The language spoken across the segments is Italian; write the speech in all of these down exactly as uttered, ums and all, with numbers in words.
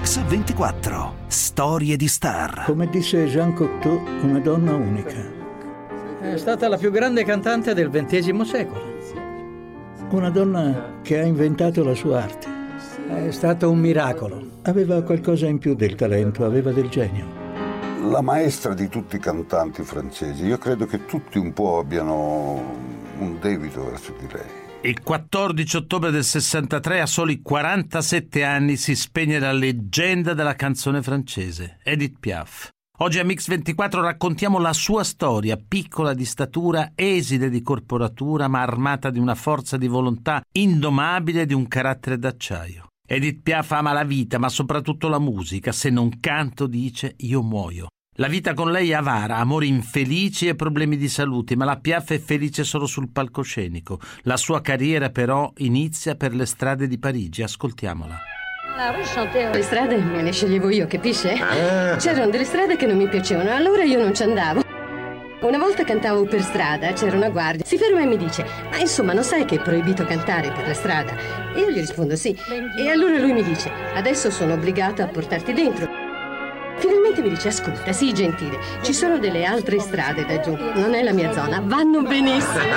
Mix ventiquattro. Storie di star. Come disse Jean Cocteau, una donna unica. È stata la più grande cantante del ventesimo secolo. Una donna che ha inventato la sua arte. È stato un miracolo. Aveva qualcosa in più del talento, aveva del genio. La maestra di tutti i cantanti francesi. Io credo che tutti un po' abbiano un debito verso di lei. Il quattordici ottobre del sessantatré, a soli quarantasette anni, si spegne la leggenda della canzone francese, Edith Piaf. Oggi a Mix ventiquattro raccontiamo la sua storia, piccola di statura, esile di corporatura, ma armata di una forza di volontà indomabile e di un carattere d'acciaio. Edith Piaf ama la vita, ma soprattutto la musica. Se non canto, dice, io muoio. La vita con lei è avara, amori infelici e problemi di salute, ma la Piaf è felice solo sul palcoscenico. La sua carriera però inizia per le strade di Parigi. Ascoltiamola. Le strade me le sceglievo io, capisce? C'erano delle strade che non mi piacevano, allora io non ci andavo. Una volta cantavo per strada, c'era una guardia, si ferma e mi dice: ma insomma, non sai che è proibito cantare per la strada? E io gli rispondo sì. E allora lui mi dice: adesso sono obbligato a portarti dentro. Finalmente mi dice: ascolta, sii gentile, ci sono delle altre strade da giù, non è la mia zona, vanno benissimo.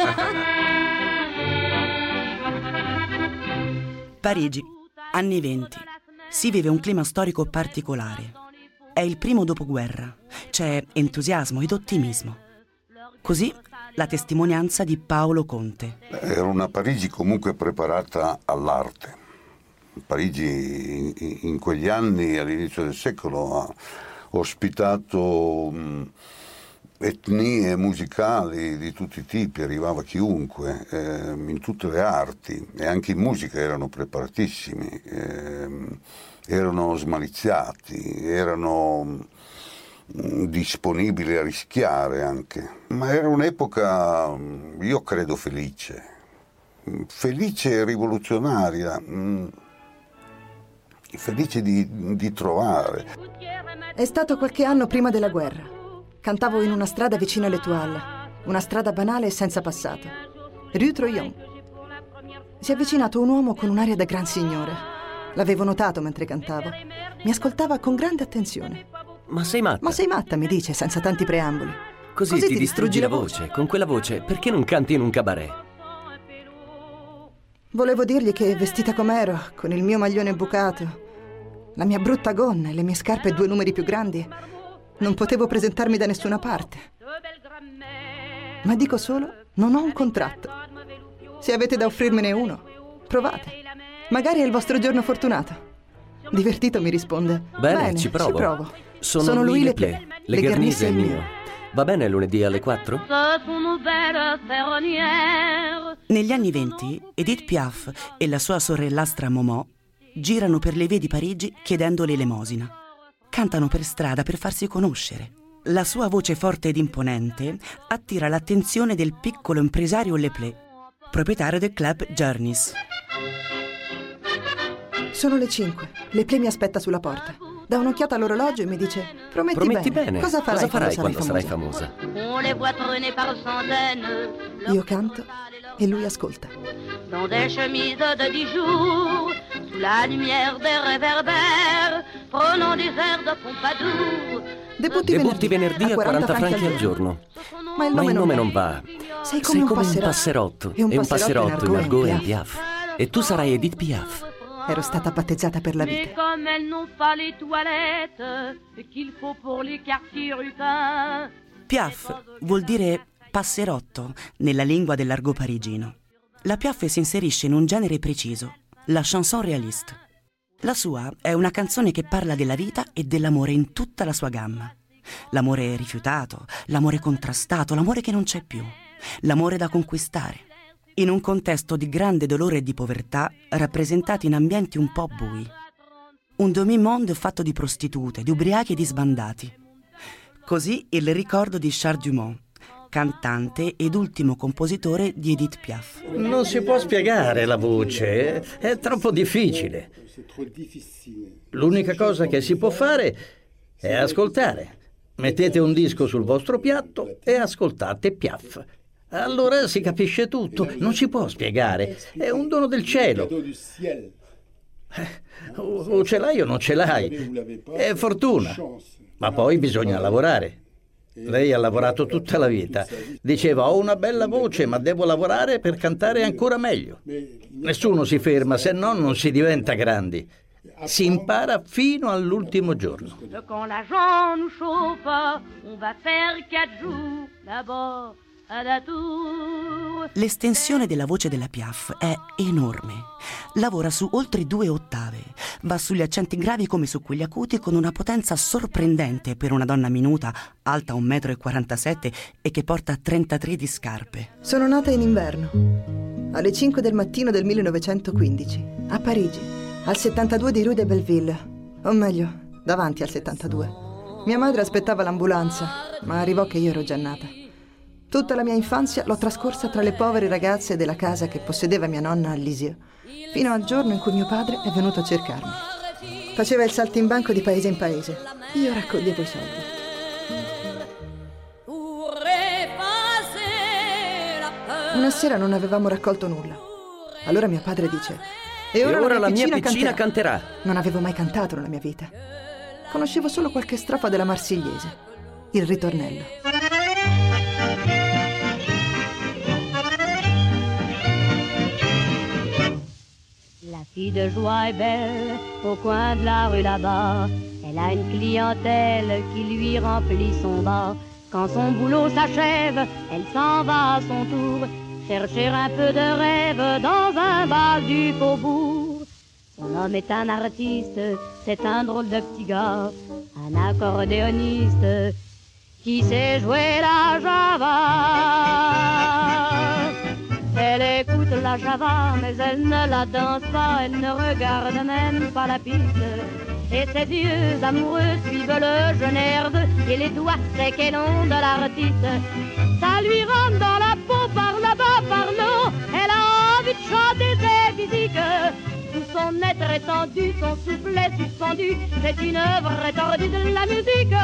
Parigi, anni venti. Si vive un clima storico particolare. È il primo dopoguerra. C'è entusiasmo ed ottimismo. Così la testimonianza di Paolo Conte. Era una Parigi comunque preparata all'arte. Parigi in quegli anni, all'inizio del secolo, ha ospitato mh, etnie musicali di tutti i tipi, arrivava chiunque, eh, in tutte le arti, e anche in musica erano preparatissimi, eh, erano smaliziati, erano mh, disponibili a rischiare anche. Ma era un'epoca, io credo, felice, felice e rivoluzionaria. Mh, felice di, di trovare. È stato qualche anno prima della guerra. Cantavo in una strada vicino all'Étoile, una strada banale e senza passato. Rue Troyon. Si è avvicinato un uomo con un'aria da gran signore. L'avevo notato mentre cantavo. Mi ascoltava con grande attenzione. Ma sei matta? Ma sei matta, mi dice, senza tanti preamboli. Così, Così ti, ti distruggi, distruggi la voce. voce. Con quella voce, perché non canti in un cabaret? Volevo dirgli che, vestita com'ero, con il mio maglione bucato, la mia brutta gonna e le mie scarpe due numeri più grandi, non potevo presentarmi da nessuna parte. Ma dico solo, non ho un contratto. Se avete da offrirmene uno, provate. Magari è il vostro giorno fortunato. Divertito mi risponde: Bene, Bene ci provo. Ci provo. Sono, Sono lui Le Play. Le Guermise è il mio. Va bene lunedì alle quattro? Negli anni venti, Edith Piaf e la sua sorellastra Momo girano per le vie di Parigi chiedendo l'elemosina. Cantano per strada per farsi conoscere. La sua voce forte ed imponente attira l'attenzione del piccolo impresario Le Play, proprietario del club Journeys. Sono le cinque. Le Play mi aspetta sulla porta. Dà un'occhiata all'orologio e mi dice: Prometti, Prometti bene. bene. Cosa farai, Cosa farai quando, quando sarai famosa? Io canto e lui ascolta. Dans des chemises de Dijon, sous la lumière des réverbères, prenons des airs de Pompadour. Debutti, Debutti venerdì, venerdì a quaranta franchi al giorno. Ma il Ma nome, il nome non, non va. Sei come, Sei un, come passerotto. un passerotto E un e un passerotto passerotto in in argot e in Piaf. Piaf. E tu sarai Edith Piaf. Ero stata battezzata per la vita. Mais comme elles n'ont pas les toilettes qu'il faut pour les quartiers rupins. Piaf vuol dire passerotto nella lingua dell'argot parigino. La Piaf si inserisce in un genere preciso, la chanson réaliste. La sua è una canzone che parla della vita e dell'amore in tutta la sua gamma. L'amore rifiutato, l'amore contrastato, l'amore che non c'è più, l'amore da conquistare. In un contesto di grande dolore e di povertà, rappresentati in ambienti un po' bui. Un demi-monde fatto di prostitute, di ubriachi e di sbandati. Così il ricordo di Charles Dumont, cantante ed ultimo compositore di Edith Piaf. Non si può spiegare la voce, è troppo difficile. L'unica cosa che si può fare è ascoltare. Mettete un disco sul vostro piatto e ascoltate Piaf. Allora si capisce tutto, non si può spiegare, è un dono del cielo. O, o ce l'hai o non ce l'hai. È fortuna. Ma poi bisogna lavorare. Lei ha lavorato tutta la vita. Diceva: ho una bella voce, ma devo lavorare per cantare ancora meglio. Nessuno si ferma, se no non si diventa grandi. Si impara fino all'ultimo giorno. Quand la jambe nous chauffe, on va faire quatre jours là-bas à la tour. L'estensione della voce della Piaf è enorme. Lavora su oltre due ottave. Va sugli accenti gravi come su quelli acuti con una potenza sorprendente per una donna minuta, alta un metro e quarantasette e che porta trentatré di scarpe. Sono nata in inverno, alle cinque del mattino del millenovecentoquindici, a Parigi, al settantadue di Rue de Belleville, o meglio, davanti al settantadue. Mia madre aspettava l'ambulanza, ma arrivò che io ero già nata. Tutta la mia infanzia l'ho trascorsa tra le povere ragazze della casa che possedeva mia nonna a Lisieux, fino al giorno in cui mio padre è venuto a cercarmi. Faceva il saltimbanco di paese in paese. Io raccoglievo i soldi. Una sera non avevamo raccolto nulla. Allora mio padre dice: E ora, e ora la mia, la piccina, mia piccina canterà. canterà. Non avevo mai cantato nella mia vita. Conoscevo solo qualche strofa della Marsigliese, il ritornello. La fille de joie est belle au coin de la rue là-bas. Elle a une clientèle qui lui remplit son bar. Quand son boulot s'achève, elle s'en va à son tour chercher un peu de rêve dans un bal du faubourg. Son homme est un artiste, c'est un drôle de petit gars, un accordéoniste qui sait jouer la java. Elle écoute la java, mais elle ne la danse pas, elle ne regarde même pas la piste. Et ses yeux amoureux suivent le jeune herbe et les doigts secs et longs de l'artiste. Ça lui rentre dans la peau par là-bas, par là. Elle a envie de chanter ses physiques. Tout son être étendu, son souffle est suspendu. C'est une œuvre étendue de la musique.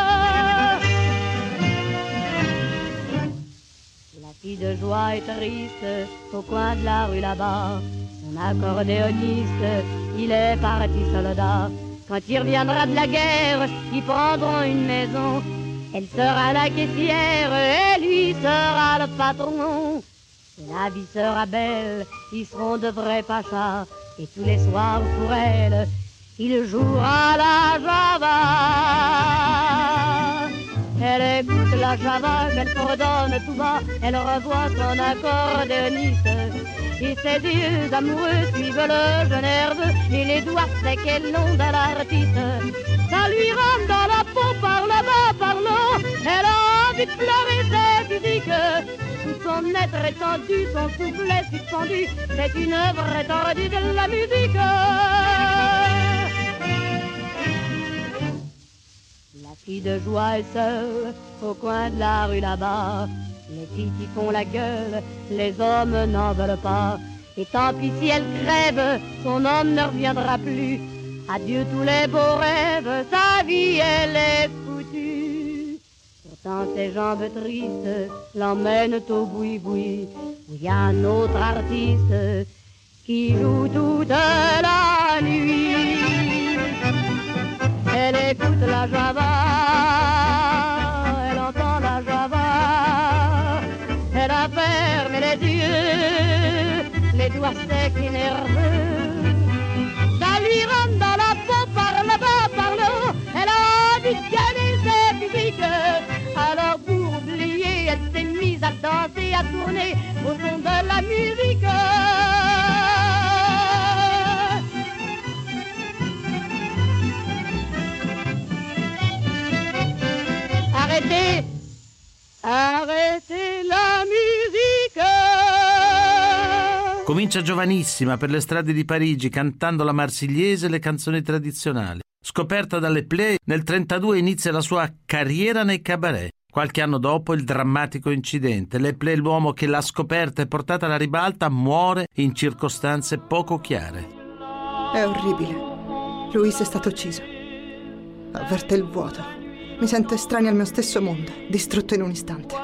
La fille de joie est triste au coin de la rue là-bas. Son accordéoniste, il est parti soldat. Quand il reviendra de la guerre, ils prendront une maison. Elle sera la caissière et lui sera le patron. La vie sera belle, ils seront de vrais pachas. Et tous les soirs pour elle, il jouera la java. Elle écoute la java qu'elle fredonne tout bas. Elle revoit son accordéoniste. Et ses yeux amoureux suivent le jeune herbe et les doigts secs et longs de l'artiste. Ça lui rentre dans la peau par là-bas, par là. Elle a envie de pleurer ses physiques. Tout son être étendu, son souffle est suspendu. C'est une œuvre étendue de la musique. La fille de joie est seule au coin de la rue là-bas. Les filles qui font la gueule, les hommes n'en veulent pas. Et tant pis si elle crève, son homme ne reviendra plus. Adieu tous les beaux rêves, sa vie elle est foutue. Pourtant ses jambes tristes l'emmènent au boui-boui, où il y a un autre artiste qui joue toute la nuit. Elle écoute la java, elle entend la java. Elle a fermé les yeux, les doigts secs et nerveux. Ça lui rentre dans la peau par là-bas, par là. Elle a envie de gagner ses physiques. Alors pour oublier, elle s'est mise à danser, à tourner au son de la musique. Arrêtez! Arrêtez la musica! Comincia giovanissima per le strade di Parigi cantando la Marsigliese e le canzoni tradizionali. Scoperta dalle Play, nel trentadue inizia la sua carriera nei cabaret. Qualche anno dopo il drammatico incidente. Le Play, l'uomo che l'ha scoperta e portata alla ribalta, muore in circostanze poco chiare. È orribile. Luis è stato ucciso. Avverte il vuoto. Mi sento estranea al mio stesso mondo, distrutto in un istante.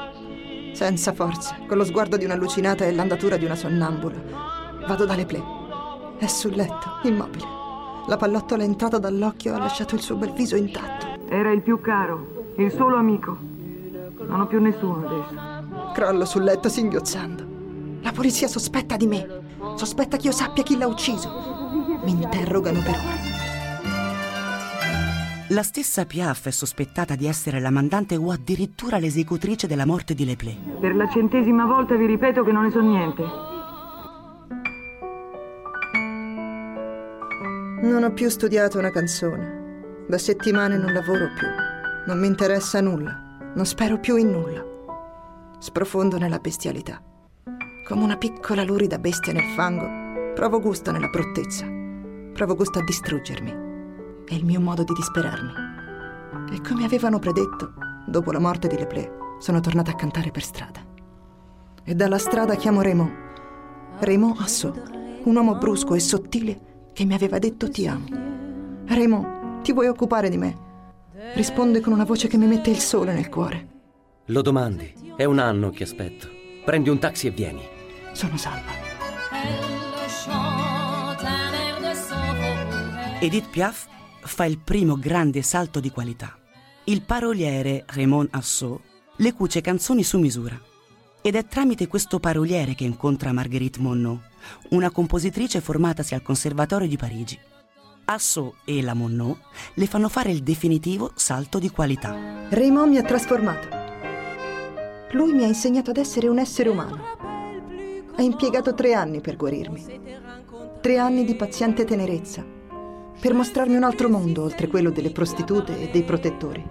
Senza forze, con lo sguardo di un'allucinata e l'andatura di una sonnambula, vado dalle Play. È sul letto, immobile. La pallottola è entrata dall'occhio e ha lasciato il suo bel viso intatto. Era il più caro, il solo amico. Non ho più nessuno adesso. Crollo sul letto singhiozzando. La polizia sospetta di me. Sospetta che io sappia chi l'ha ucciso. Mi interrogano per ore. La stessa Piaf è sospettata di essere la mandante o addirittura l'esecutrice della morte di Leplé. Per la centesima volta vi ripeto che non ne so niente. Non ho più studiato una canzone. Da settimane non lavoro più. Non mi interessa nulla. Non spero più in nulla. Sprofondo nella bestialità. Come una piccola lurida bestia nel fango, provo gusto nella bruttezza. Provo gusto a distruggermi. È il mio modo di disperarmi. E come avevano predetto, dopo la morte di Leplé, sono tornata a cantare per strada. E dalla strada chiamo Raymond. Raymond Assot, un uomo brusco e sottile che mi aveva detto ti amo. Raymond, ti vuoi occupare di me? Risponde con una voce che mi mette il sole nel cuore. Lo domandi, è un anno che aspetto. Prendi un taxi e vieni. Sono salva. Edith Piaf fa il primo grande salto di qualità. Il paroliere Raymond Assot le cuce canzoni su misura. Ed è tramite questo paroliere che incontra Marguerite Monod, una compositrice formatasi al Conservatorio di Parigi. Assot e la Monod le fanno fare il definitivo salto di qualità. Raymond mi ha trasformato. Lui mi ha insegnato ad essere un essere umano. Ha impiegato tre anni per guarirmi. Tre anni di paziente tenerezza, per mostrarmi un altro mondo oltre quello delle prostitute e dei protettori.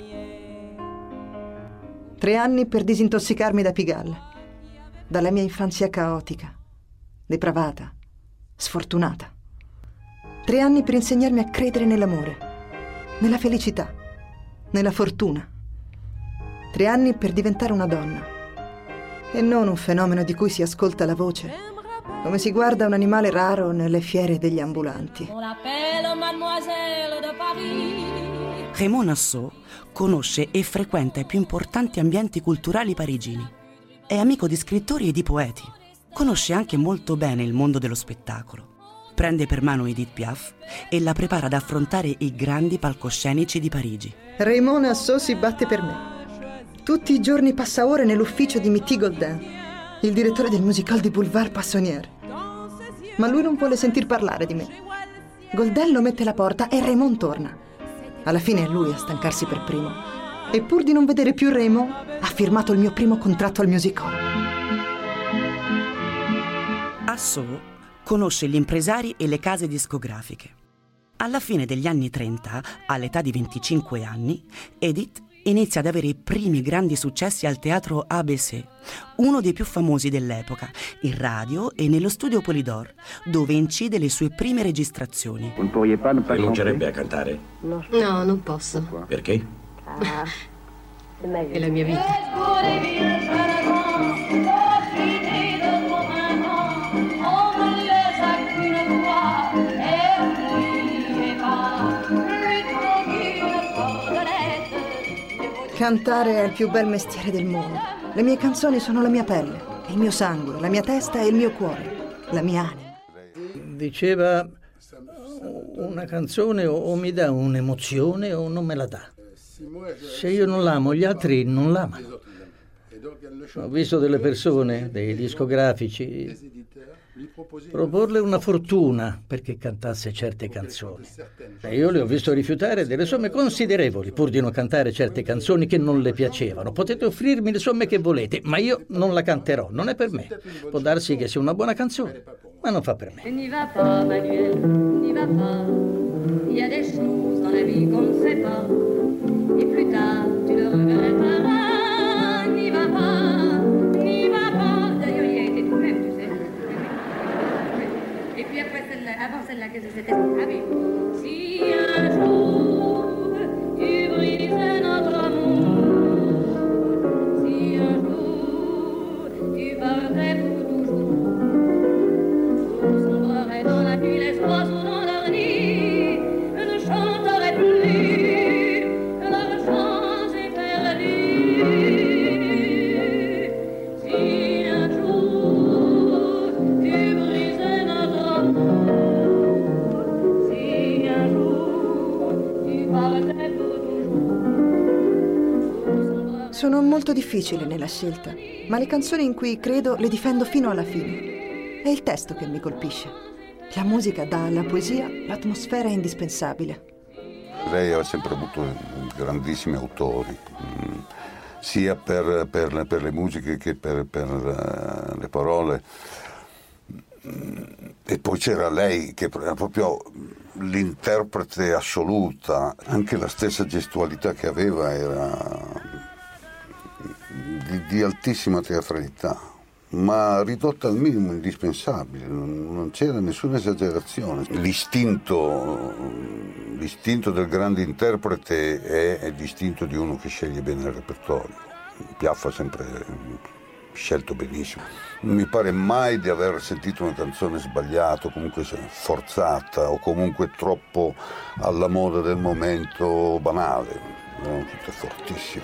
Tre anni per disintossicarmi da Pigalle, dalla mia infanzia caotica, depravata, sfortunata. Tre anni per insegnarmi a credere nell'amore, nella felicità, nella fortuna. Tre anni per diventare una donna e non un fenomeno di cui si ascolta la voce, come si guarda un animale raro nelle fiere degli ambulanti. Raymond Assot conosce e frequenta i più importanti ambienti culturali parigini. È amico di scrittori e di poeti. Conosce anche molto bene il mondo dello spettacolo. Prende per mano Edith Piaf e la prepara ad affrontare i grandi palcoscenici di Parigi. Raymond Assot si batte per me. Tutti i giorni passa ore nell'ufficio di Mitty Goldin, il direttore del musical di Boulevard Poissonnière. Ma lui non vuole sentir parlare di me. Goldin lo mette alla porta e Raymond torna. Alla fine è lui a stancarsi per primo. E pur di non vedere più Raymond, ha firmato il mio primo contratto al musical. Assot conosce gli impresari e le case discografiche. Alla fine degli anni trenta, all'età di venticinque anni, Edith inizia ad avere i primi grandi successi al teatro A B C, uno dei più famosi dell'epoca, in radio e nello studio Polydor, dove incide le sue prime registrazioni. Rinuncerebbe a cantare? No, non posso. Perché? È la mia vita. Cantare è il più bel mestiere del mondo. Le mie canzoni sono la mia pelle, il mio sangue, la mia testa e il mio cuore, la mia anima. Diceva, una canzone o mi dà un'emozione o non me la dà. Se io non l'amo, gli altri non l'amano. Ho visto delle persone, dei discografici, proporle una fortuna perché cantasse certe canzoni. E io le ho visto rifiutare delle somme considerevoli pur di non cantare certe canzoni che non le piacevano. Potete offrirmi le somme che volete, ma io non la canterò, non è per me. Può darsi che sia una buona canzone, ma non fa per me. N'y va pas, Manuel, n'y va pas. Il y a des choses dans la vie qu'on ne sait pas. Et plus tard, tu le regretteras. N'y va pas, n'y va pas. D'ailleurs, il y a été tout même, tu sais. Et puis après celle-là, avant celle-là, qu'est-ce que c'était? Ah oui. Si un jour tu brises notre amour, si un jour tu partais pour toujours, je sombrerais dans la nuit, l'espoir sous endormi, je ne chanterai plus, leur chance est perdue. Si un jour tu brises notre amour, Sono molto difficile nella scelta, ma le canzoni in cui credo le difendo fino alla fine. È il testo che mi colpisce. La musica dà alla poesia l'atmosfera indispensabile. Lei ha sempre avuto grandissimi autori, sia per, per, per le musiche che per, per uh, le parole. E poi c'era lei che era proprio l'interprete assoluta, anche la stessa gestualità che aveva era di, di altissima teatralità, ma ridotta al minimo indispensabile, non c'era nessuna esagerazione. L'istinto, l'istinto del grande interprete è, è l'istinto di uno che sceglie bene il repertorio. Piaf ha sempre scelto benissimo. Non mi pare mai di aver sentito una canzone sbagliata, o comunque forzata, o comunque troppo alla moda del momento, banale. Erano tutte fortissime.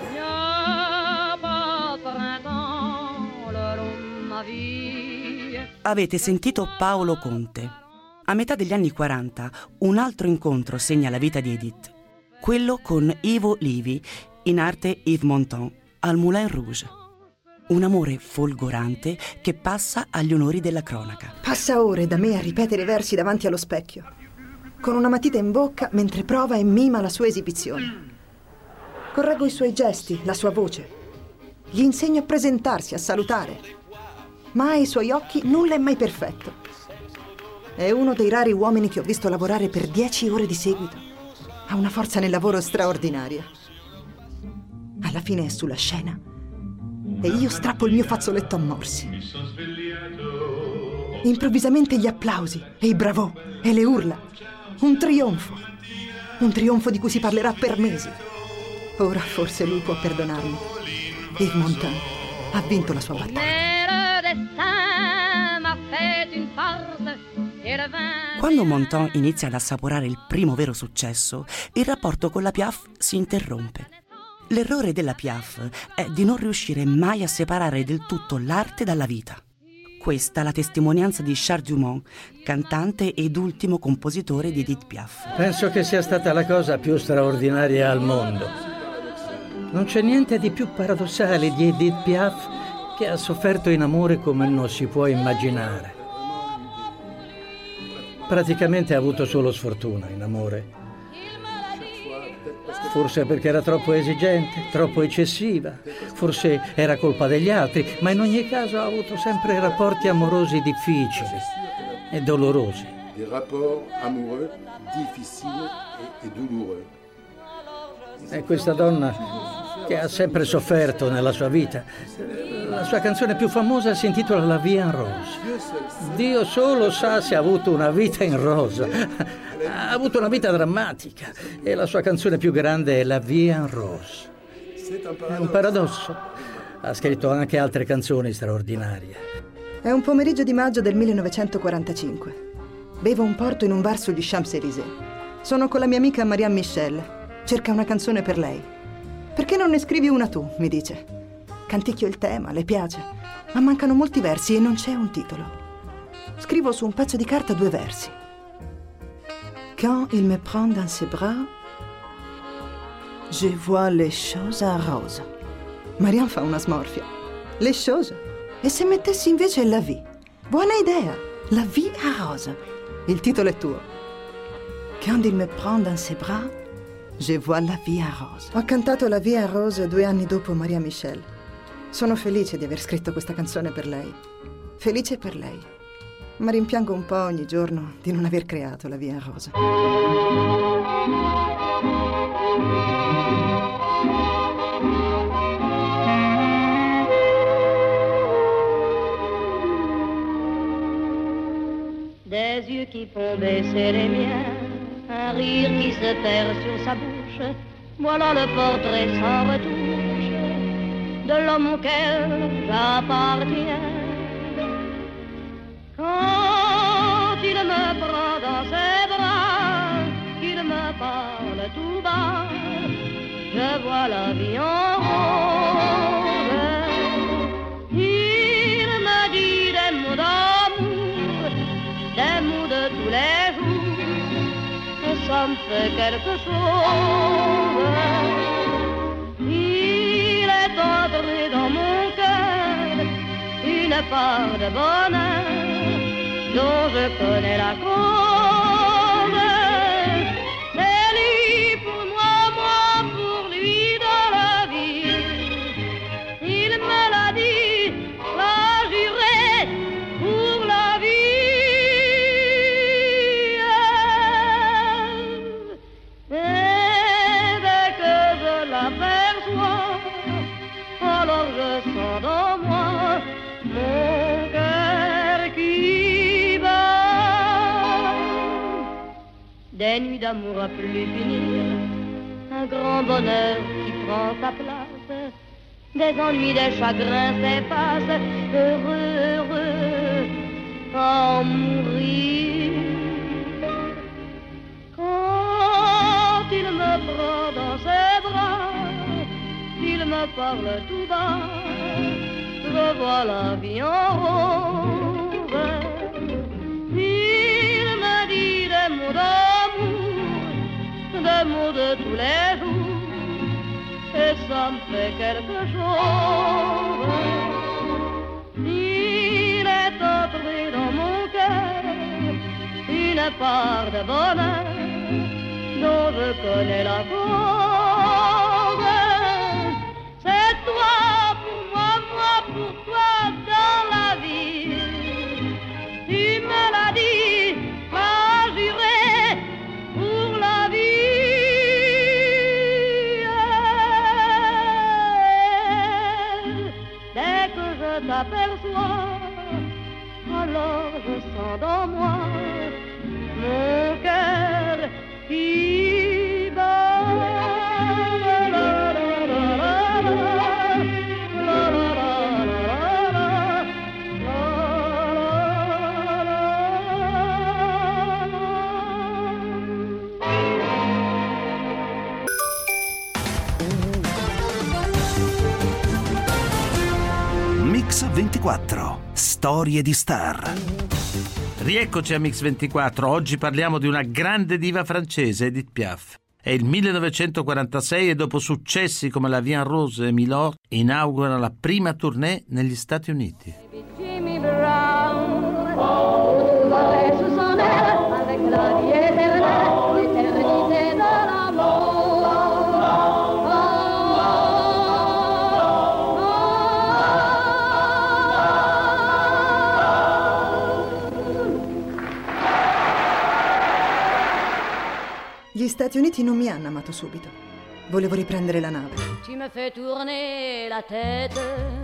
Avete sentito Paolo Conte. A metà degli anni quaranta un altro incontro segna la vita di Edith, quello con Ivo Livi, in arte Yves Montand, al Moulin Rouge. Un amore folgorante che passa agli onori della cronaca. Passa ore da me a ripetere versi davanti allo specchio, con una matita in bocca mentre prova e mima la sua esibizione. Correggo i suoi gesti, la sua voce. Gli insegno a presentarsi, a salutare. Ma ai suoi occhi nulla è mai perfetto. È uno dei rari uomini che ho visto lavorare per dieci ore di seguito. Ha una forza nel lavoro straordinaria. Alla fine è sulla scena e io strappo il mio fazzoletto a morsi. Improvvisamente gli applausi e i bravo e le urla. Un trionfo. Un trionfo di cui si parlerà per mesi. Ora forse lui può perdonarmi. Yves Montand ha vinto la sua battaglia. Quando Montand inizia ad assaporare il primo vero successo, il rapporto con la Piaf si interrompe. L'errore della Piaf è di non riuscire mai a separare del tutto l'arte dalla vita. Questa è la testimonianza di Charles Dumont, cantante ed ultimo compositore di Edith Piaf. Penso che sia stata la cosa più straordinaria al mondo. Non c'è niente di più paradossale di Edith Piaf, che ha sofferto in amore come non si può immaginare. Praticamente ha avuto solo sfortuna in amore. Forse perché era troppo esigente, troppo eccessiva, forse era colpa degli altri, ma in ogni caso ha avuto sempre rapporti amorosi difficili e dolorosi. Des rapports amoureux difficiles et douloureux. È questa donna che ha sempre sofferto nella sua vita. La sua canzone più famosa si intitola La Vie en Rose. Dio solo sa se ha avuto una vita in rosa. Ha avuto una vita drammatica e la sua canzone più grande è La Vie en Rose. È un paradosso. Ha scritto anche altre canzoni straordinarie. È un pomeriggio di maggio del millenovecentoquarantacinque. Bevo un porto in un bar sugli Champs-Élysées. Sono con la mia amica Marianne Michel. Cerca una canzone per lei. Perché non ne scrivi una tu? Mi dice. Canticchio il tema, le piace, ma mancano molti versi e non c'è un titolo. Scrivo su un pezzo di carta due versi. Quand il me prend dans ses bras, je vois les choses en rose. Marianne fa una smorfia. Les choses? E se mettessi invece la vie? Buona idea! La vie en rose. Il titolo è tuo. Quand il me prend dans ses bras, je vois la vie en rose. Ho cantato La Vie en Rose due anni dopo Maria Michel. Sono felice di aver scritto questa canzone per lei. Felice per lei. Ma rimpiango un po' ogni giorno di non aver creato La Vie en Rose. Des yeux qui font baisser les miens, un rire qui se perd sur sa bouche, voilà le portrait sans retouche de l'homme auquel j'appartiens. Quand il me prend dans ses bras, qu'il me parle tout bas, je vois la vie en rose. Il me dit des mots d'amour, des mots de tous les jours, et ça me fait quelque chose. Il est entrer dans mon cœur une part de bonheur dont je connais la cause. C'est lui pour moi, moi pour lui dans la vie. Il me l'a dit, l'a juré pour la vie. Et dès que je l'aperçois, alors je sens dans moi mon cœur qui bat. Des nuits d'amour à plus finir, un grand bonheur qui prend sa place, des ennuis, des chagrins s'effacent, heureux, heureux, à en mourir. Quand il me prend dans ses bras, il me parle tout bas, je vois la vie en rose. Il me dit des mots d'amour, des mots de tous les jours, et ça me fait quelque chose. Il est entré dans mon cœur une part de bonheur dont je connais la cause. C'est toi pour moi, moi pour toi dans la vie. Tu me l'as dit, m'as juré pour la vie. Dès que je t'aperçois, alors je sens dans moi mon cœur qui bat. Mix ventiquattro, storie di star. Rieccoci a Mix ventiquattro. Oggi parliamo di una grande diva francese, Edith Piaf. È il millenovecentoquarantasei e dopo successi come La Vie en Rose e Milord inaugura la prima tournée negli Stati Uniti. Jimmy Brown, oh, sous son aile, avec la vie éternelle, l'éternité de l'amour. Gli Stati Uniti non mi hanno amato subito. Volevo riprendere la nave. Tu me fais tourner la tête.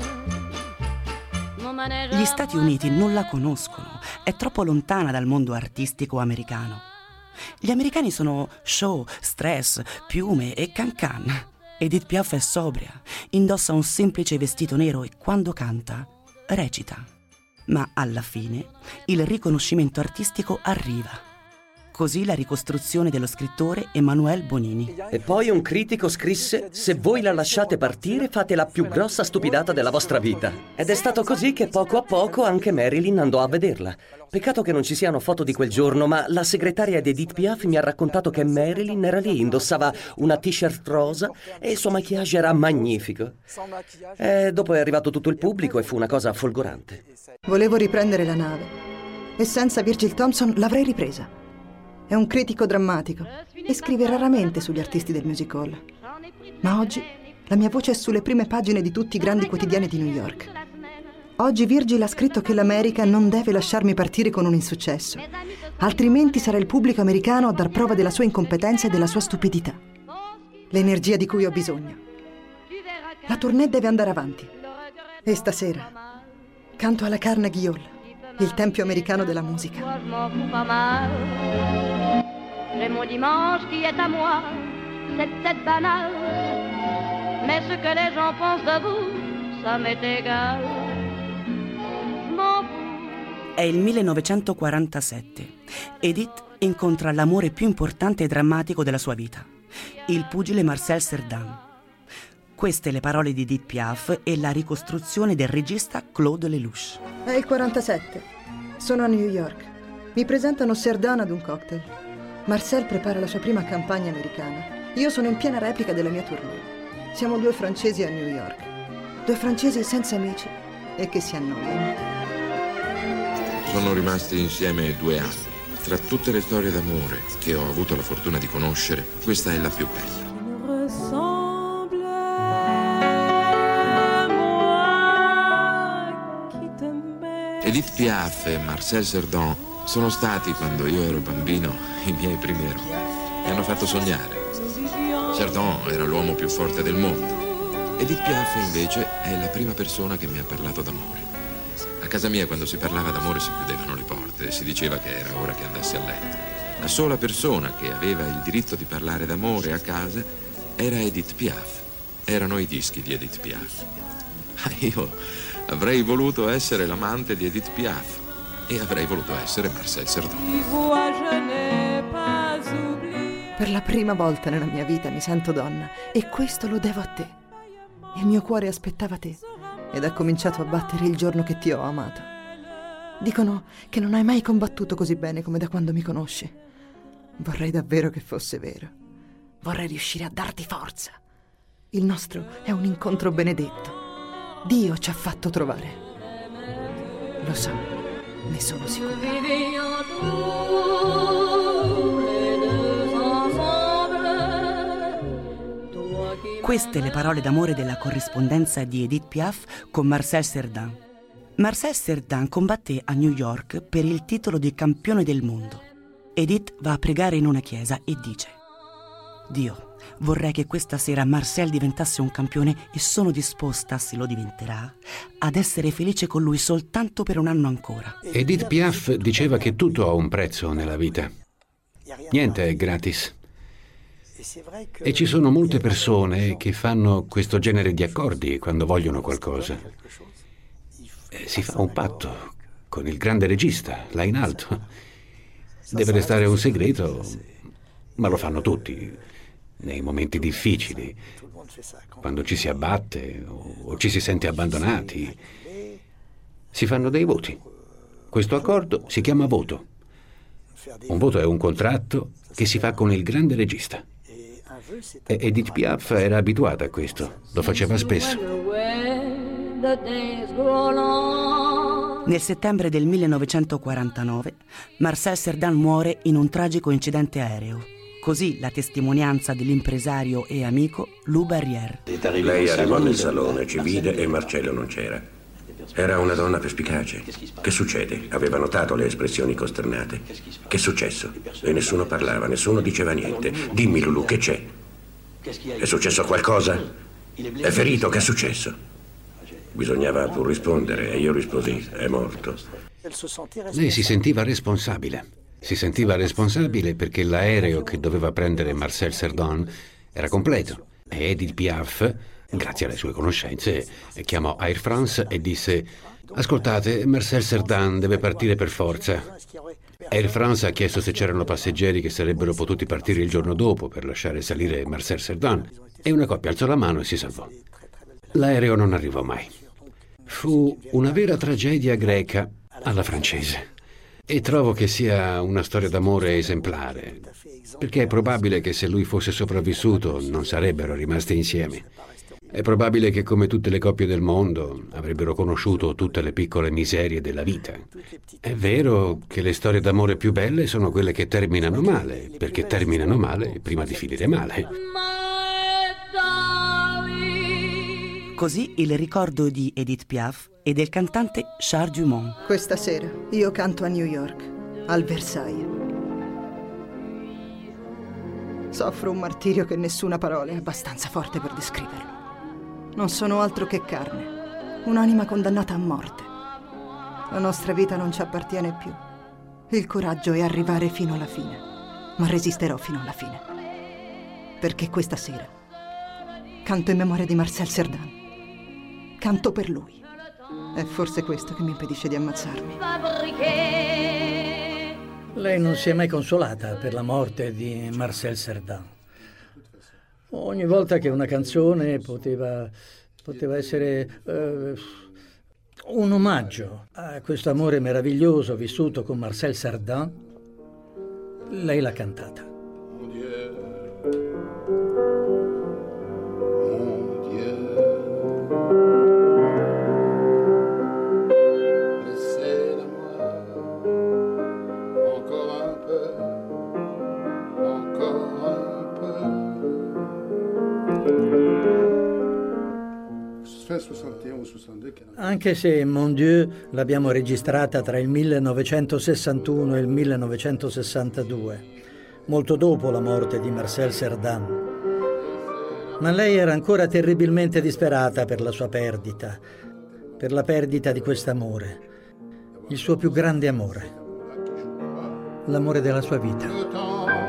Gli Stati Uniti non la conoscono, è troppo lontana dal mondo artistico americano. Gli americani sono show, stress, piume e can-can. Edith Piaf è sobria, indossa un semplice vestito nero e quando canta, recita. Ma alla fine il riconoscimento artistico arriva. Così la ricostruzione dello scrittore Emanuele Bonini. E poi un critico scrisse: se voi la lasciate partire fate la più grossa stupidata della vostra vita. Ed è stato così che poco a poco anche Marilyn andò a vederla. Peccato che non ci siano foto di quel giorno, ma la segretaria di Edith Piaf mi ha raccontato che Marilyn era lì, indossava una t-shirt rosa e il suo maquillage era magnifico. E dopo è arrivato tutto il pubblico e fu una cosa folgorante. Volevo riprendere la nave e senza Virgil Thompson l'avrei ripresa. È un critico drammatico e scrive raramente sugli artisti del music hall. Ma oggi la mia voce è sulle prime pagine di tutti i grandi quotidiani di New York. Oggi Virgil ha scritto che l'America non deve lasciarmi partire con un insuccesso, altrimenti sarà il pubblico americano a dar prova della sua incompetenza e della sua stupidità. L'energia di cui ho bisogno. La tournée deve andare avanti. E stasera canto alla Carnegie Hall, il tempio americano della musica. J'ai mon dimanche qui est à moi, c'est peut-être banal, mais ce que les gens pensent de vous, ça m'est égal. Je m'en fous. È il millenovecentoquarantasette. Edith incontra l'amore più importante e drammatico della sua vita, il pugile Marcel Cerdan. Queste le parole di Edith Piaf e la ricostruzione del regista Claude Lelouch. È il quarantasette. Sono a New York. Mi presentano Cerdan ad un cocktail. Marcel prepara la sua prima campagna americana. Io sono in piena replica della mia tournée. Siamo due francesi a New York. Due francesi senza amici e che si annoiano. Sono rimasti insieme due anni. Tra tutte le storie d'amore che ho avuto la fortuna di conoscere, questa è la più bella. Edith Piaf e Marcel Cerdan sono stati, quando io ero bambino, i miei primi eroi. Mi hanno fatto sognare. Cerdan era l'uomo più forte del mondo. Edith Piaf, invece, è la prima persona che mi ha parlato d'amore. A casa mia, quando si parlava d'amore, si chiudevano le porte e si diceva che era ora che andassi a letto. La sola persona che aveva il diritto di parlare d'amore a casa era Edith Piaf. Erano i dischi di Edith Piaf. Ah, io avrei voluto essere l'amante di Edith Piaf e avrei voluto essere Marcel Cerdan. Per la prima volta nella mia vita mi sento donna e questo lo devo a te. Il mio cuore aspettava te ed ha cominciato a battere il giorno che ti ho amato. Dicono che non hai mai combattuto così bene come da quando mi conosci. Vorrei davvero che fosse vero. Vorrei riuscire a darti forza. Il nostro è un incontro benedetto. Dio ci ha fatto trovare. Lo so, ne sono sicura. Queste le parole d'amore della corrispondenza di Edith Piaf con Marcel Cerdan. Marcel Cerdan combatté a New York per il titolo di campione del mondo. Edith va a pregare in una chiesa e dice: Dio, vorrei che questa sera Marcel diventasse un campione e sono disposta, se lo diventerà, ad essere felice con lui soltanto per un anno ancora. Edith Piaf diceva che tutto ha un prezzo nella vita. Niente è gratis. E ci sono molte persone che fanno questo genere di accordi quando vogliono qualcosa. Si fa un patto con il grande regista, là in alto. Deve restare un segreto, ma lo fanno tutti. Nei momenti difficili, quando ci si abbatte o ci si sente abbandonati, si fanno dei voti. Questo accordo si chiama voto. Un voto è un contratto che si fa con il grande regista. E Edith Piaf era abituata a questo, lo faceva spesso. Nel settembre del millenovecentoquarantanove, Marcel Cerdan muore in un tragico incidente aereo. Così la testimonianza dell'impresario e amico Lou Barrière. Lei arrivò nel salone, ci vide e Marcello non c'era. Era una donna perspicace. Che succede? Aveva notato le espressioni costernate. Che è successo? E nessuno parlava, nessuno diceva niente. Dimmi, Lulu, che c'è? È successo qualcosa? È ferito? Che è successo? Bisognava pur rispondere e io risposi: è morto. Lei si sentiva responsabile. Si sentiva responsabile perché l'aereo che doveva prendere Marcel Cerdan era completo. E Edith Piaf, grazie alle sue conoscenze, chiamò Air France e disse: ascoltate, Marcel Cerdan deve partire per forza. Air France ha chiesto se c'erano passeggeri che sarebbero potuti partire il giorno dopo per lasciare salire Marcel Cerdan e una coppia alzò la mano e si salvò. L'aereo non arrivò mai. Fu una vera tragedia greca alla francese. E trovo che sia una storia d'amore esemplare, perché è probabile che se lui fosse sopravvissuto non sarebbero rimasti insieme. È probabile che, come tutte le coppie del mondo, avrebbero conosciuto tutte le piccole miserie della vita. È vero che le storie d'amore più belle sono quelle che terminano male, perché terminano male prima di finire male. Così il ricordo di Edith Piaf e del cantante Charles Dumont. Questa sera io canto a New York, al Versailles. Soffro un martirio che nessuna parola è abbastanza forte per descriverlo. Non sono altro che carne, un'anima condannata a morte. La nostra vita non ci appartiene più. Il coraggio è arrivare fino alla fine, ma resisterò fino alla fine. Perché questa sera canto in memoria di Marcel Cerdan. Canto per lui. È forse questo che mi impedisce di ammazzarmi. Lei non si è mai consolata per la morte di Marcel Cerdan. Ogni volta che una canzone poteva, poteva essere eh, un omaggio a questo amore meraviglioso vissuto con Marcel Cerdan, lei l'ha cantata. Mon Dieu. Anche se Mon Dieu l'abbiamo registrata tra il millenovecentosessantuno e il millenovecentosessantadue, molto dopo la morte di Marcel Cerdan. Ma lei era ancora terribilmente disperata per la sua perdita, per la perdita di quest'amore, il suo più grande amore, l'amore della sua vita.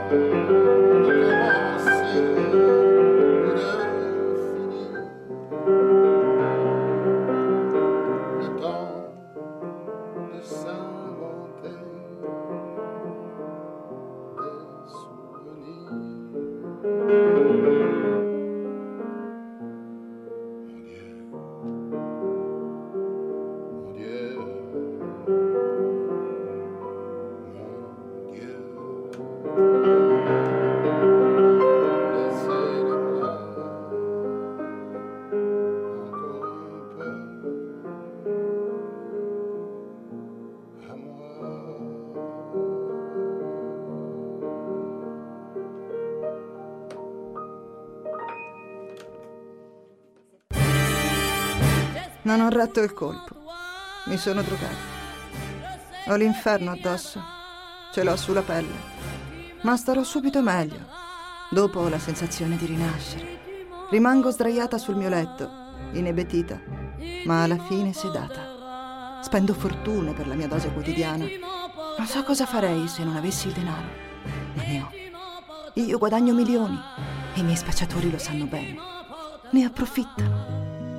Non ho retto il colpo. Mi sono drogata. Ho l'inferno addosso. Ce l'ho sulla pelle. Ma starò subito meglio. Dopo ho la sensazione di rinascere. Rimango sdraiata sul mio letto, inebetita, ma alla fine sedata. Spendo fortune per la mia dose quotidiana. Non so cosa farei se non avessi il denaro. Ma ne ho. Io guadagno milioni. I miei spacciatori lo sanno bene. Ne approfittano.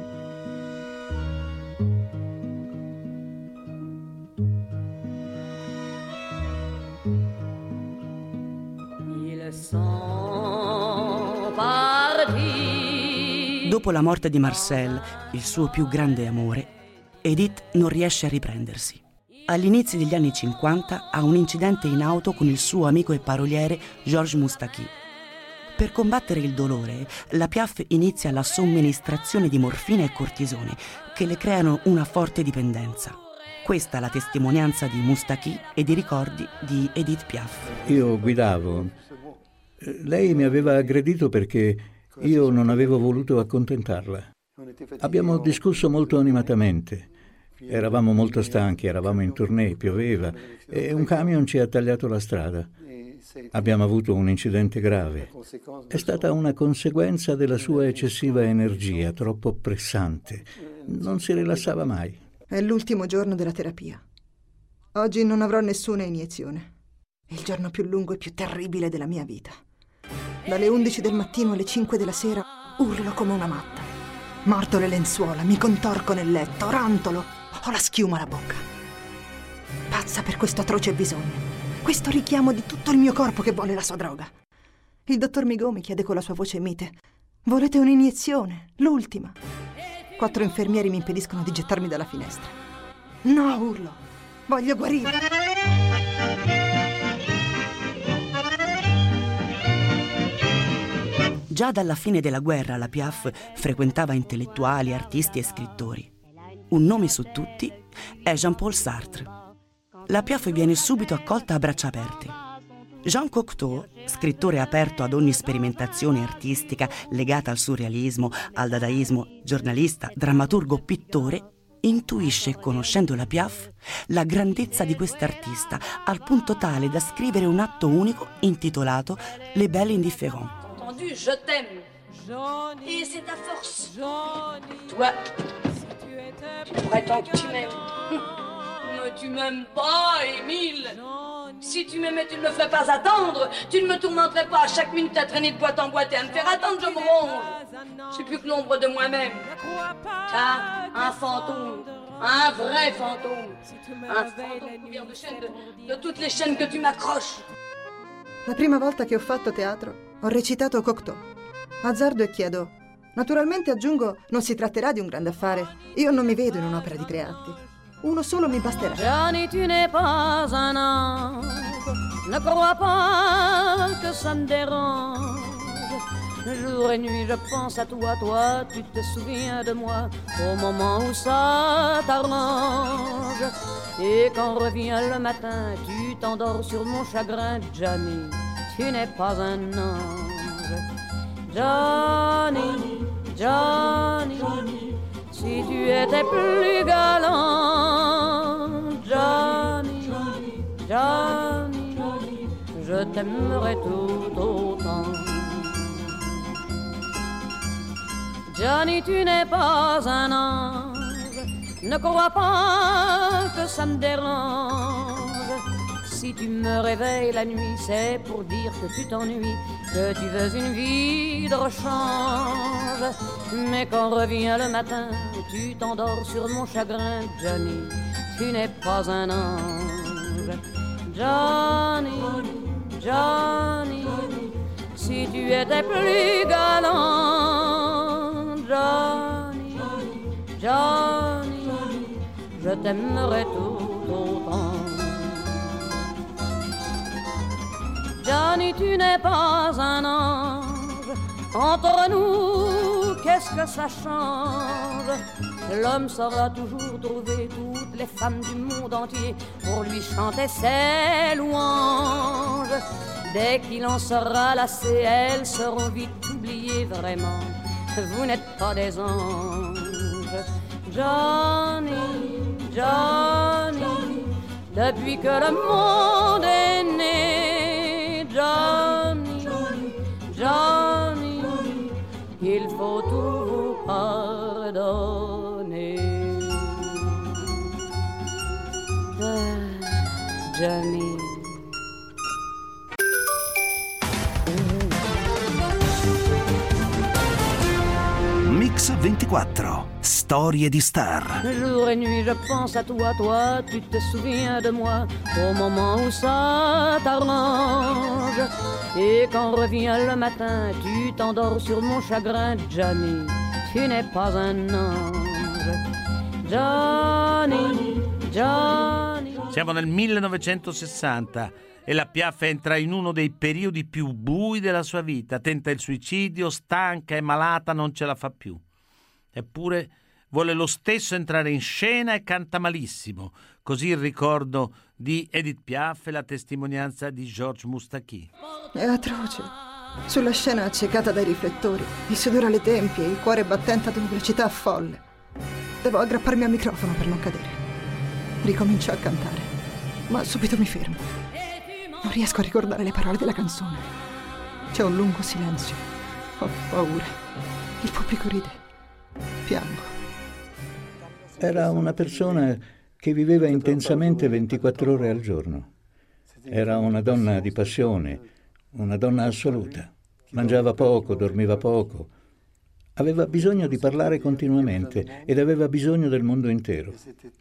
Dopo la morte di Marcel, il suo più grande amore, Edith non riesce a riprendersi. Agli inizi degli anni cinquanta ha un incidente in auto con il suo amico e paroliere Georges Moustaki. Per combattere il dolore, la Piaf inizia la somministrazione di morfina e cortisone, che le creano una forte dipendenza. Questa è la testimonianza di Moustaki e di ricordi di Edith Piaf. Io guidavo. Lei mi aveva aggredito perché io non avevo voluto accontentarla. Abbiamo discusso molto animatamente. Eravamo molto stanchi, eravamo in tournée, pioveva e un camion ci ha tagliato la strada. Abbiamo avuto un incidente grave. È stata una conseguenza della sua eccessiva energia, troppo pressante. Non si rilassava mai. È l'ultimo giorno della terapia. Oggi non avrò nessuna iniezione. È il giorno più lungo e più terribile della mia vita. Dalle undici del mattino alle cinque della sera urlo come una matta. Mordo le lenzuola, mi contorco nel letto, rantolo, ho la schiuma alla bocca. Pazza per questo atroce bisogno. Questo richiamo di tutto il mio corpo che vuole la sua droga. Il dottor Migaud mi chiede con la sua voce mite: volete un'iniezione? L'ultima. Quattro infermieri mi impediscono di gettarmi dalla finestra. No, urlo. Voglio guarire. Già dalla fine della guerra la Piaf frequentava intellettuali, artisti e scrittori. Un nome su tutti è Jean-Paul Sartre. La Piaf viene subito accolta a braccia aperte. Jean Cocteau, scrittore aperto ad ogni sperimentazione artistica legata al surrealismo, al dadaismo, giornalista, drammaturgo, pittore, intuisce, conoscendo la Piaf, la grandezza di quest'artista al punto tale da scrivere un atto unico intitolato Les Belles Indifférents. Je t'aime. Et c'est ta force. Toi, tu prétends que tu m'aimes. Mais tu m'aimes pas, Émile. Si tu m'aimais, tu ne me ferais pas attendre. Tu ne me tourmenterais pas à chaque minute à traîner de boîte en boîte et à me faire attendre, je me ronge. Je suis plus que l'ombre de moi-même. Car un fantôme, un vrai fantôme. Un fantôme couvert de chaînes, de, de toutes les chaînes que tu m'accroches. La prima volta che ho fatto teatro ho recitato Cocteau. Azzardo e chiedo. Naturalmente aggiungo, non si tratterà di un grande affare. Io non mi vedo in un'opera di tre atti. Uno solo mi basterà. Johnny, tu n'es pas un ange. Ne crois pas que ça me dérange. Jour et nuit je pense à toi, toi, tu te souviens de moi au moment où ça t'arrange. Et quand revient le matin, tu t'endors sur mon chagrin, Johnny, tu n'es pas un ange. Johnny, Johnny, Si tu étais plus galant, Johnny, Johnny, je t'aimerais tout autant. Johnny, tu n'es pas un ange, ne crois pas que ça me dérange. Si tu me réveilles la nuit, c'est pour dire que tu t'ennuies, que tu veux une vie de rechange. Mais quand revient le matin, tu t'endors sur mon chagrin. Johnny, tu n'es pas un ange. Johnny, Johnny, si tu étais plus galant. Johnny, Johnny, je t'aimerais tout autant. Johnny, tu n'es pas un ange. Entre nous, qu'est-ce que ça change? L'homme saura toujours trouver toutes les femmes du monde entier pour lui chanter ses louanges. Dès qu'il en sera lassé, elles seront vite oubliées vraiment. Vous n'êtes pas des anges. Johnny, Johnny, depuis que le monde est né, Johnny, Johnny, il faut tout vous pardonner. Ah, Johnny. Mix ventiquattro, storie di star. Jour et nuit je pense à toi, toi tu te souviens de moi au moment où ça t'arrange. Et quand revient le matin, tu t'endors sur mon chagrin. Johnny, tu n'es pas un ange. Johnny, Johnny. Siamo nel millenovecentosessanta e la Piaf entra in uno dei periodi più bui della sua vita. Tenta il suicidio, stanca e malata, non ce la fa più. Eppure vuole lo stesso entrare in scena e canta malissimo. Così il ricordo di Edith Piaf e la testimonianza di Georges Moustaki. È atroce. Sulla scena accecata dai riflettori, il sudore alle tempie, il cuore battente ad una velocità folle. Devo aggrapparmi al microfono per non cadere. Ricomincio a cantare, ma subito mi fermo. Non riesco a ricordare le parole della canzone. C'è un lungo silenzio. Ho paura. Il pubblico ride. Piango. Era una persona che viveva intensamente ventiquattro ore al giorno. Era una donna di passione, una donna assoluta. Mangiava poco, dormiva poco. Aveva bisogno di parlare continuamente ed aveva bisogno del mondo intero.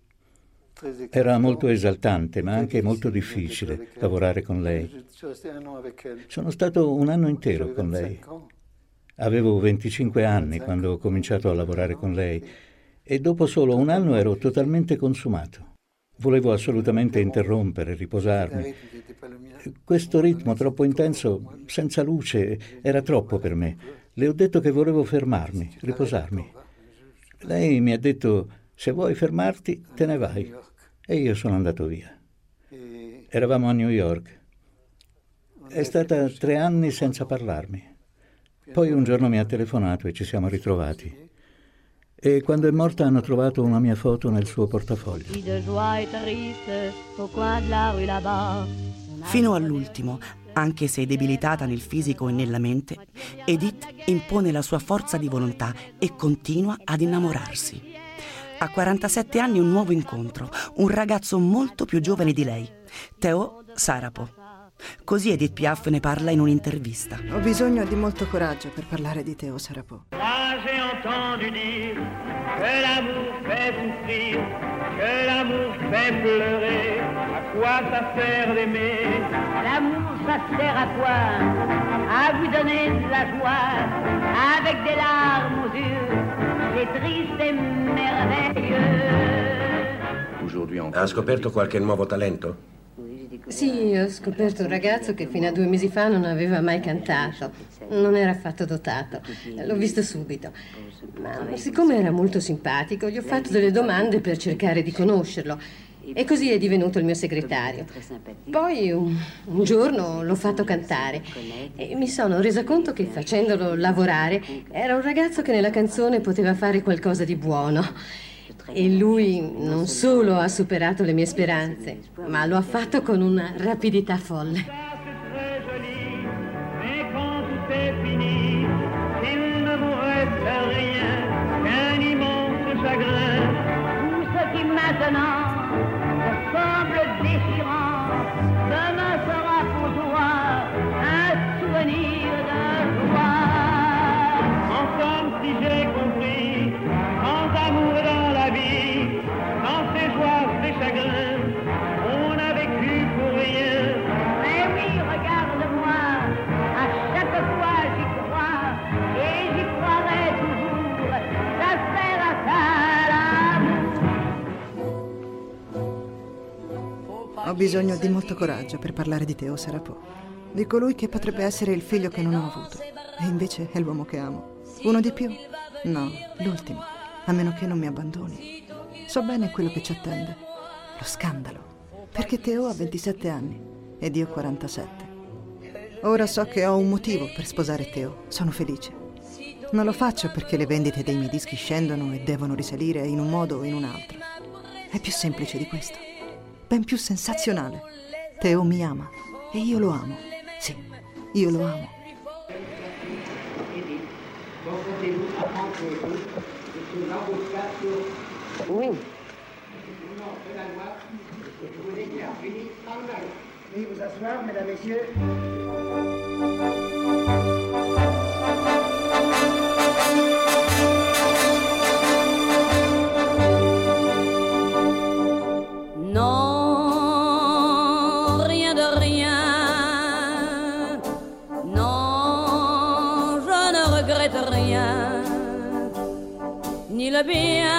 Era molto esaltante, ma anche molto difficile lavorare con lei. Sono stato un anno intero con lei. Avevo venticinque anni quando ho cominciato a lavorare con lei e dopo solo un anno ero totalmente consumato. Volevo assolutamente interrompere, riposarmi. Questo ritmo troppo intenso, senza luce, era troppo per me. Le ho detto che volevo fermarmi, riposarmi. Lei mi ha detto: se vuoi fermarti, te ne vai. E io sono andato via. Eravamo a New York. È stata tre anni senza parlarmi. Poi un giorno mi ha telefonato e ci siamo ritrovati. E quando è morta hanno trovato una mia foto nel suo portafoglio. Fino all'ultimo, anche se debilitata nel fisico e nella mente, Edith impone la sua forza di volontà e continua ad innamorarsi. A quarantasette anni un nuovo incontro, un ragazzo molto più giovane di lei, Théo Sarapo. Così Edith Piaf ne parla in un'intervista. Ho bisogno di molto coraggio per parlare di Théo Sarapo. Moi j'ai entendu dire que l'amour fait souffrir, que l'amour fait pleurer. À quoi ça sert d'aimer? L'amour, ça sert à quoi? À vous donner de la joie, avec des larmes aux yeux, c'est triste et merveilleux. Ha scoperto qualche nuovo talento? Sì, ho scoperto un ragazzo che fino a due mesi fa non aveva mai cantato. Non era affatto dotato. L'ho visto subito. Ma siccome era molto simpatico, gli ho fatto delle domande per cercare di conoscerlo. E così è divenuto il mio segretario. Poi un, un giorno l'ho fatto cantare e mi sono resa conto che facendolo lavorare era un ragazzo che nella canzone poteva fare qualcosa di buono. E lui non solo ha superato le mie speranze, ma lo ha fatto con una rapidità folle. Maintenant, ça semble déchirant, demain sera pour toi un souvenir de joie. Ensemble, si j'ai compris, sans amour dans la vie, sans ses joies, ses chagrins, on a vécu pour rien. Mais oui, regarde-moi, à chaque fois j'y crois, et j'y croirai toujours, ça sert à ça. Ho bisogno di molto coraggio per parlare di Théo Sarapo, di colui che potrebbe essere il figlio che non ho avuto, e invece è l'uomo che amo. Uno di più? No, l'ultimo, a meno che non mi abbandoni. So bene quello che ci attende, lo scandalo, perché Théo ha ventisette anni ed io quarantasette. Ora so che ho un motivo per sposare Théo, sono felice. Non lo faccio perché le vendite dei miei dischi scendono e devono risalire in un modo o in un altro. È più semplice di questo. Ben più sensazionale. Théo mi ama e io lo amo. Sì, io lo amo. Oui. Veuillez vous asseoir, mesdames, messieurs. Non, rien de rien. Non, je ne regrette rien. Ni le bien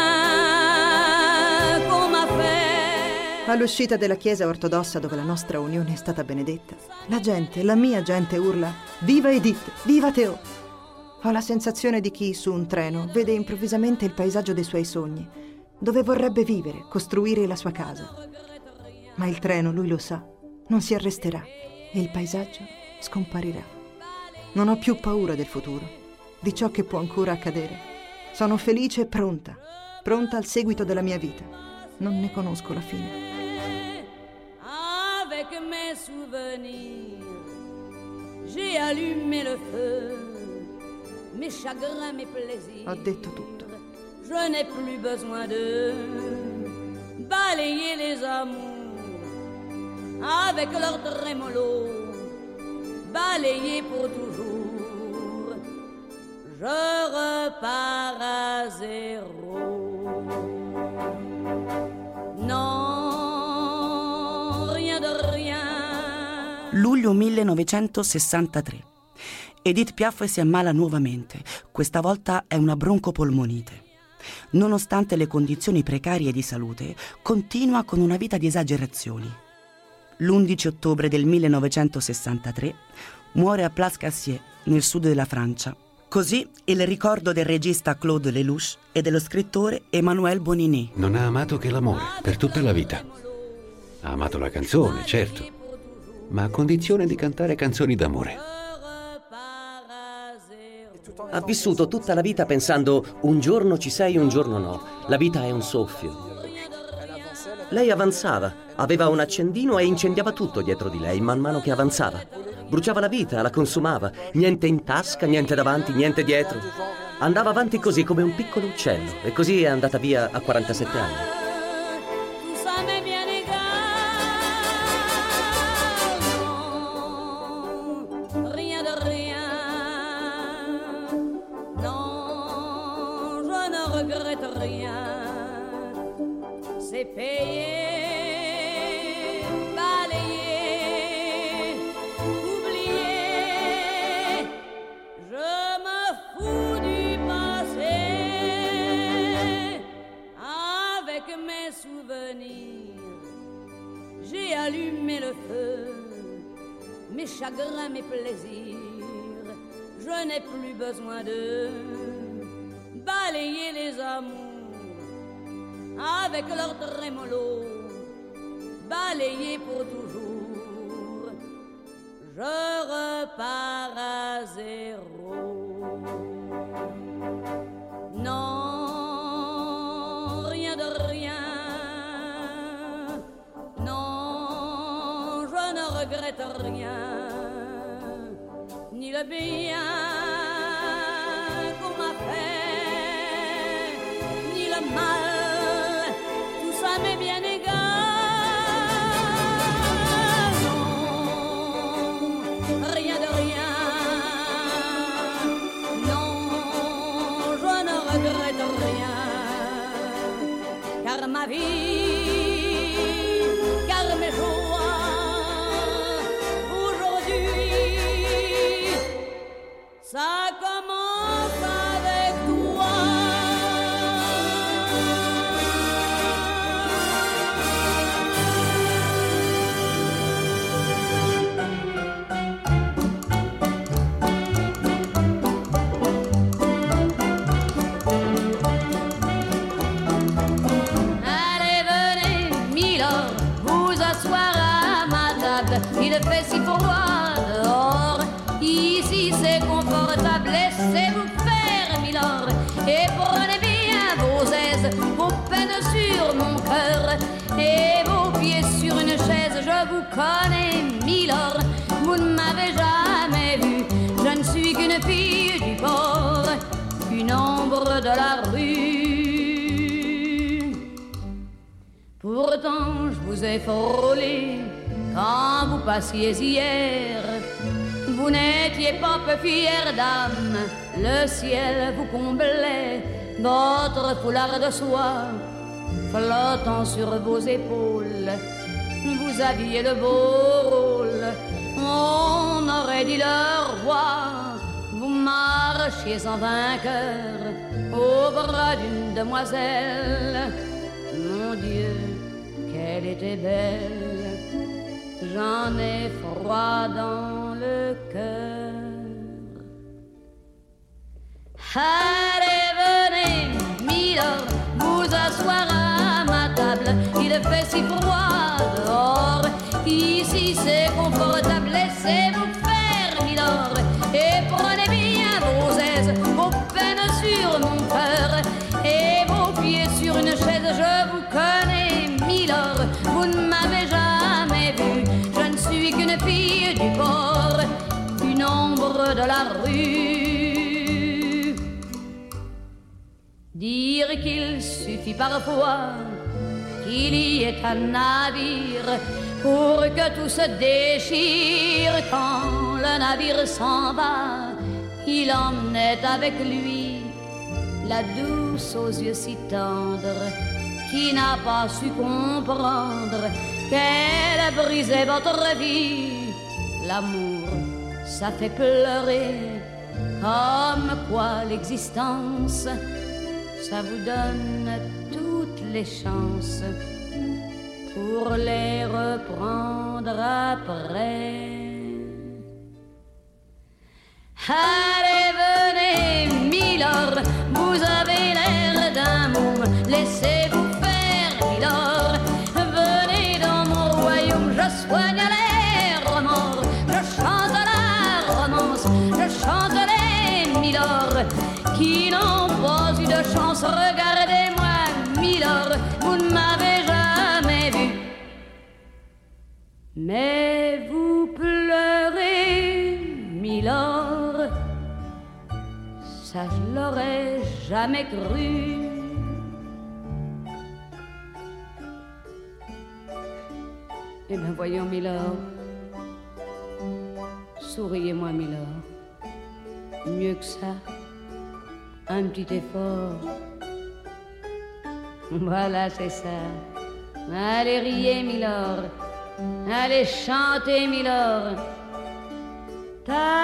qu'on m'a fait. All'uscita della chiesa ortodossa dove la nostra unione è stata benedetta, la gente, la mia gente urla «Viva Edith! Viva Théo!». Ho la sensazione di chi su un treno vede improvvisamente il paesaggio dei suoi sogni, dove vorrebbe vivere, costruire la sua casa. Ma il treno, lui lo sa, non si arresterà e il paesaggio scomparirà. Non ho più paura del futuro, di ciò che può ancora accadere. Sono felice e pronta, pronta al seguito della mia vita. Non ne conosco la fine. Avec mes souvenirs, j'ai allumé le feu, mes chagrins, mes plaisirs. Ho detto tutto. Je n'ai plus besoin de balayer les amours avec leur trémolo, balayer pour toujours. Je repars à zéro. Non, rien de rien. Luglio millenovecentosessantatré. Edith Piaf si ammala nuovamente. Questa volta è una broncopolmonite. Nonostante le condizioni precarie di salute, continua con una vita di esagerazioni. L'undici ottobre del millenovecentosessantatré muore a Place Cassier, nel sud della Francia. Così il ricordo del regista Claude Lelouch e dello scrittore Emmanuel Boninet. Non ha amato che l'amore per tutta la vita. Ha amato la canzone, certo, ma a condizione di cantare canzoni d'amore. Ha vissuto tutta la vita pensando un giorno ci sei, un giorno no. La vita è un soffio. Lei avanzava, aveva un accendino e incendiava tutto dietro di lei man mano che avanzava. Bruciava la vita, la consumava, niente in tasca, niente davanti, niente dietro. Andava avanti così come un piccolo uccello e così è andata via a quarantasette anni. Payer, balayer, oublier, je me fous du passé, avec mes souvenirs, j'ai allumé le feu, mes chagrins, mes plaisirs, je n'ai plus besoin de balayer les amours avec leur trémolo, balayé pour toujours. Je repars à zéro. Non, rien de rien. Non, je ne regrette rien. Ni le bien qu'on m'a fait, ni le mal, tout ça m'est bien égal. Non, rien de rien. Non, je ne regrette rien. Car ma vie, car mes joies, aujourd'hui, ça commence avec toi. Allez, venez, Milord, vous asseoir à ma table. Il fait si froid dehors. Ici c'est confortable, laissez-vous faire, Milord, et prenez bien vos aises, vos peines sur mon cœur, et vos pieds sur une chaise. Je vous connais, Milord, vous ne m'avez jamais vu, je ne suis qu'une fille du port, une ombre de la rue. Pourtant je vous ai frôlé quand vous passiez hier. Vous n'étiez pas peu fière d'âme, le ciel vous comblait, votre foulard de soie flottant sur vos épaules. Vous aviez de beaux rôles, on aurait dit le roi. Vous marchiez en vainqueur au bras d'une demoiselle. Mon Dieu, qu'elle était belle, j'en ai froid dans le cœur. Allez, venez, Milord, vous asseoir à ma table. Il fait si froid dehors, ici c'est confortable. Laissez-vous faire, Milord, et prenez bien vos aises, vos peines sur mon cœur, et vos pieds sur une chaise. Je vous connais, Milord, vous ne m'avez jamais vu, je ne suis qu'une fille du port, une ombre de la rue. Dire qu'il suffit parfois qu'il y ait un navire pour que tout se déchire. Quand le navire s'en va, il emmenait avec lui la douce aux yeux si tendres, qui n'a pas su comprendre qu'elle brisait votre vie. L'amour, ça fait pleurer, comme quoi l'existence, ça vous donne toutes les chances pour les reprendre après. Allez, venez, Milord, vous avez l'air d'un môme, laissez-vous faire, Milord. Venez dans mon royaume, je soigne les remords, je chante la romance, je chante les Milord qui n'ont pas eu de chance. Regardez-moi, Milord, vous ne m'avez jamais vu, mais vous pleurez, Milord, ça je l'aurais jamais cru. Eh bien voyons, Milord, souriez-moi, Milord, mieux que ça, un petit effort. Voilà, c'est ça. Allez, riez, Milord, allez, chantez, Milord. Ta